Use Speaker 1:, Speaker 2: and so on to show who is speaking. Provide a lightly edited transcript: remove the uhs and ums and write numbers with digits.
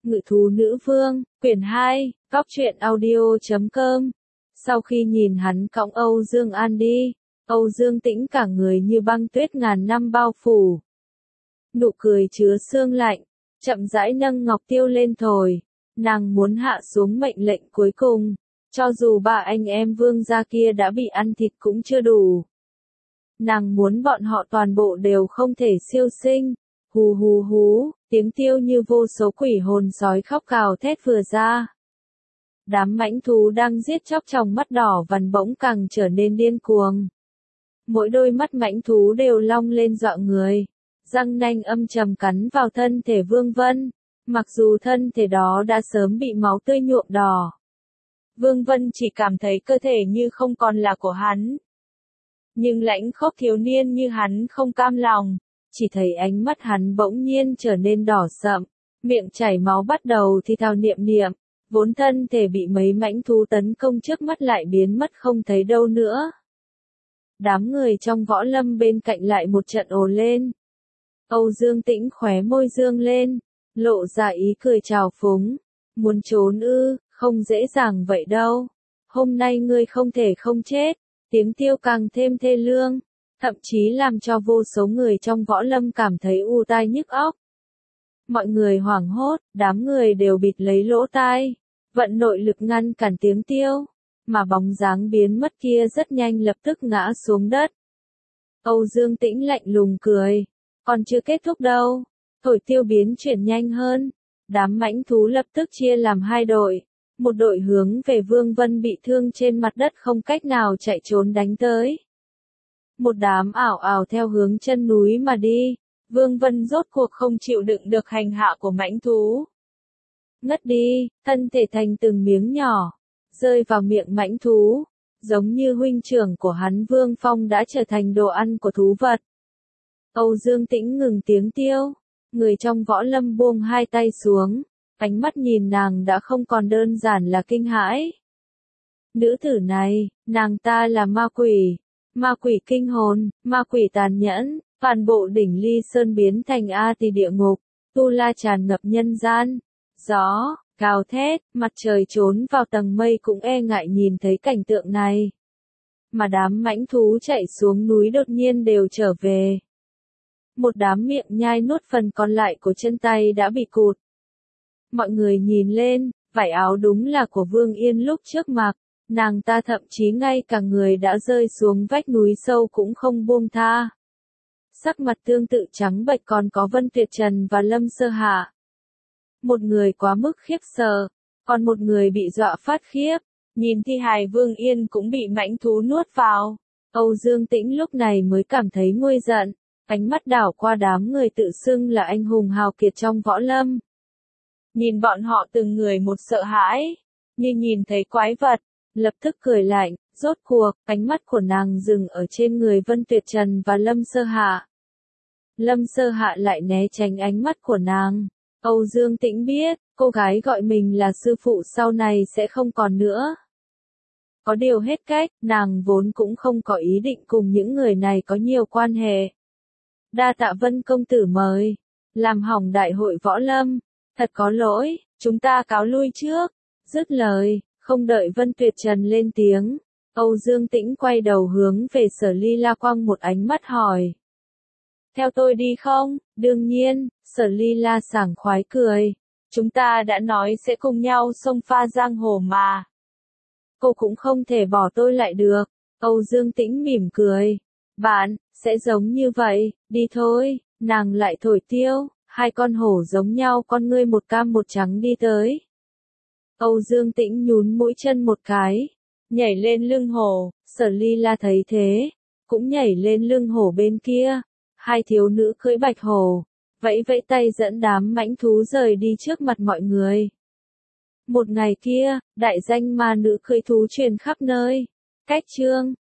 Speaker 1: Ngự thú nữ vương, quyển 2, góc truyện audio.com. Sau khi nhìn hắn cõng Âu Dương An đi, Âu Dương Tĩnh cả người như băng tuyết ngàn năm bao phủ. Nụ cười chứa sương lạnh, chậm rãi nâng ngọc tiêu lên thổi, nàng muốn hạ xuống mệnh lệnh cuối cùng, cho dù ba anh em vương gia kia đã bị ăn thịt cũng chưa đủ. Nàng muốn bọn họ toàn bộ đều không thể siêu sinh. Hù hù hú, tiếng tiêu như vô số quỷ hồn sói khóc gào thét vừa ra. Đám mãnh thú đang giết chóc trong mắt đỏ vằn bỗng càng trở nên điên cuồng. Mỗi đôi mắt mãnh thú đều long lên dọa người, răng nanh âm trầm cắn vào thân thể Vương Vân, mặc dù thân thể đó đã sớm bị máu tươi nhuộm đỏ. Vương Vân chỉ cảm thấy cơ thể như không còn là của hắn. Nhưng lãnh khốc thiếu niên như hắn không cam lòng. Chỉ thấy ánh mắt hắn bỗng nhiên trở nên đỏ sậm, miệng chảy máu bắt đầu thì thào niệm niệm, vốn thân thể bị mấy mãnh thú tấn công trước mắt lại biến mất không thấy đâu nữa. Đám người trong võ lâm bên cạnh lại một trận ồ lên. Âu Dương Tĩnh khóe môi dương lên, lộ ra ý cười trào phúng, muốn trốn ư, không dễ dàng vậy đâu. Hôm nay ngươi không thể không chết, tiếng tiêu càng thêm thê lương. Thậm chí làm cho vô số người trong võ lâm cảm thấy u tai nhức óc. Mọi người hoảng hốt, đám người đều bịt lấy lỗ tai, vận nội lực ngăn cản tiếng tiêu, mà bóng dáng biến mất kia rất nhanh lập tức ngã xuống đất. Âu Dương Tĩnh lạnh lùng cười, còn chưa kết thúc đâu, thổi tiêu biến chuyển nhanh hơn, đám mãnh thú lập tức chia làm hai đội, một đội hướng về Vương Vân bị thương trên mặt đất không cách nào chạy trốn đánh tới. Một đám ảo ảo theo hướng chân núi mà đi, Vương Vân rốt cuộc không chịu đựng được hành hạ của mãnh thú. Ngất đi, thân thể thành từng miếng nhỏ, rơi vào miệng mãnh thú, giống như huynh trưởng của hắn Vương Phong đã trở thành đồ ăn của thú vật. Âu Dương Tĩnh ngừng tiếng tiêu, người trong võ lâm buông hai tay xuống, ánh mắt nhìn nàng đã không còn đơn giản là kinh hãi. Nữ tử này, nàng ta là ma quỷ. Ma quỷ kinh hồn, ma quỷ tàn nhẫn, toàn bộ đỉnh Ly Sơn biến thành A Tỳ địa ngục, tu la tràn ngập nhân gian. Gió, gào thét, mặt trời trốn vào tầng mây cũng e ngại nhìn thấy cảnh tượng này. Mà đám mãnh thú chạy xuống núi đột nhiên đều trở về. Một đám miệng nhai nuốt phần còn lại của chân tay đã bị cụt. Mọi người nhìn lên, vải áo đúng là của Vương Yên lúc trước mặc. Nàng ta thậm chí ngay cả người đã rơi xuống vách núi sâu cũng không buông tha. Sắc mặt tương tự trắng bệch còn có Vân Tuyệt Trần và Lâm Sơ Hạ. Một người quá mức khiếp sợ, còn một người bị dọa phát khiếp, nhìn thi hài Vương Yên cũng bị mãnh thú nuốt vào. Âu Dương Tĩnh lúc này mới cảm thấy nguôi giận, ánh mắt đảo qua đám người tự xưng là anh hùng hào kiệt trong võ lâm. Nhìn bọn họ từng người một sợ hãi, như nhìn thấy quái vật. Lập tức cười lạnh, rốt cuộc, ánh mắt của nàng dừng ở trên người Vân Tuyệt Trần và Lâm Sơ Hạ. Lâm Sơ Hạ lại né tránh ánh mắt của nàng. Âu Dương Tĩnh biết, cô gái gọi mình là sư phụ sau này sẽ không còn nữa. Có điều hết cách, nàng vốn cũng không có ý định cùng những người này có nhiều quan hệ. Đa tạ Vân công tử mời, làm hỏng đại hội võ lâm, thật có lỗi, chúng ta cáo lui trước. Dứt lời. Không đợi Vân Tuyệt Trần lên tiếng, Âu Dương Tĩnh quay đầu hướng về Sở Ly La quăng một ánh mắt hỏi. Theo tôi đi không? Đương nhiên, Sở Ly La sảng khoái cười. Chúng ta đã nói sẽ cùng nhau xông pha giang hồ mà. Cô cũng không thể bỏ tôi lại được. Âu Dương Tĩnh mỉm cười. Bạn, sẽ giống như vậy, đi thôi. Nàng lại thổi tiêu, hai con hổ giống nhau con ngươi một cam một trắng đi tới. Âu Dương Tĩnh nhún mũi chân một cái, nhảy lên lưng hổ, Sở Ly La thấy thế, cũng nhảy lên lưng hổ bên kia, hai thiếu nữ cưỡi bạch hổ, vẫy vẫy tay dẫn đám mãnh thú rời đi trước mặt mọi người. Một ngày kia, đại danh ma nữ cưỡi thú truyền khắp nơi, cách chương.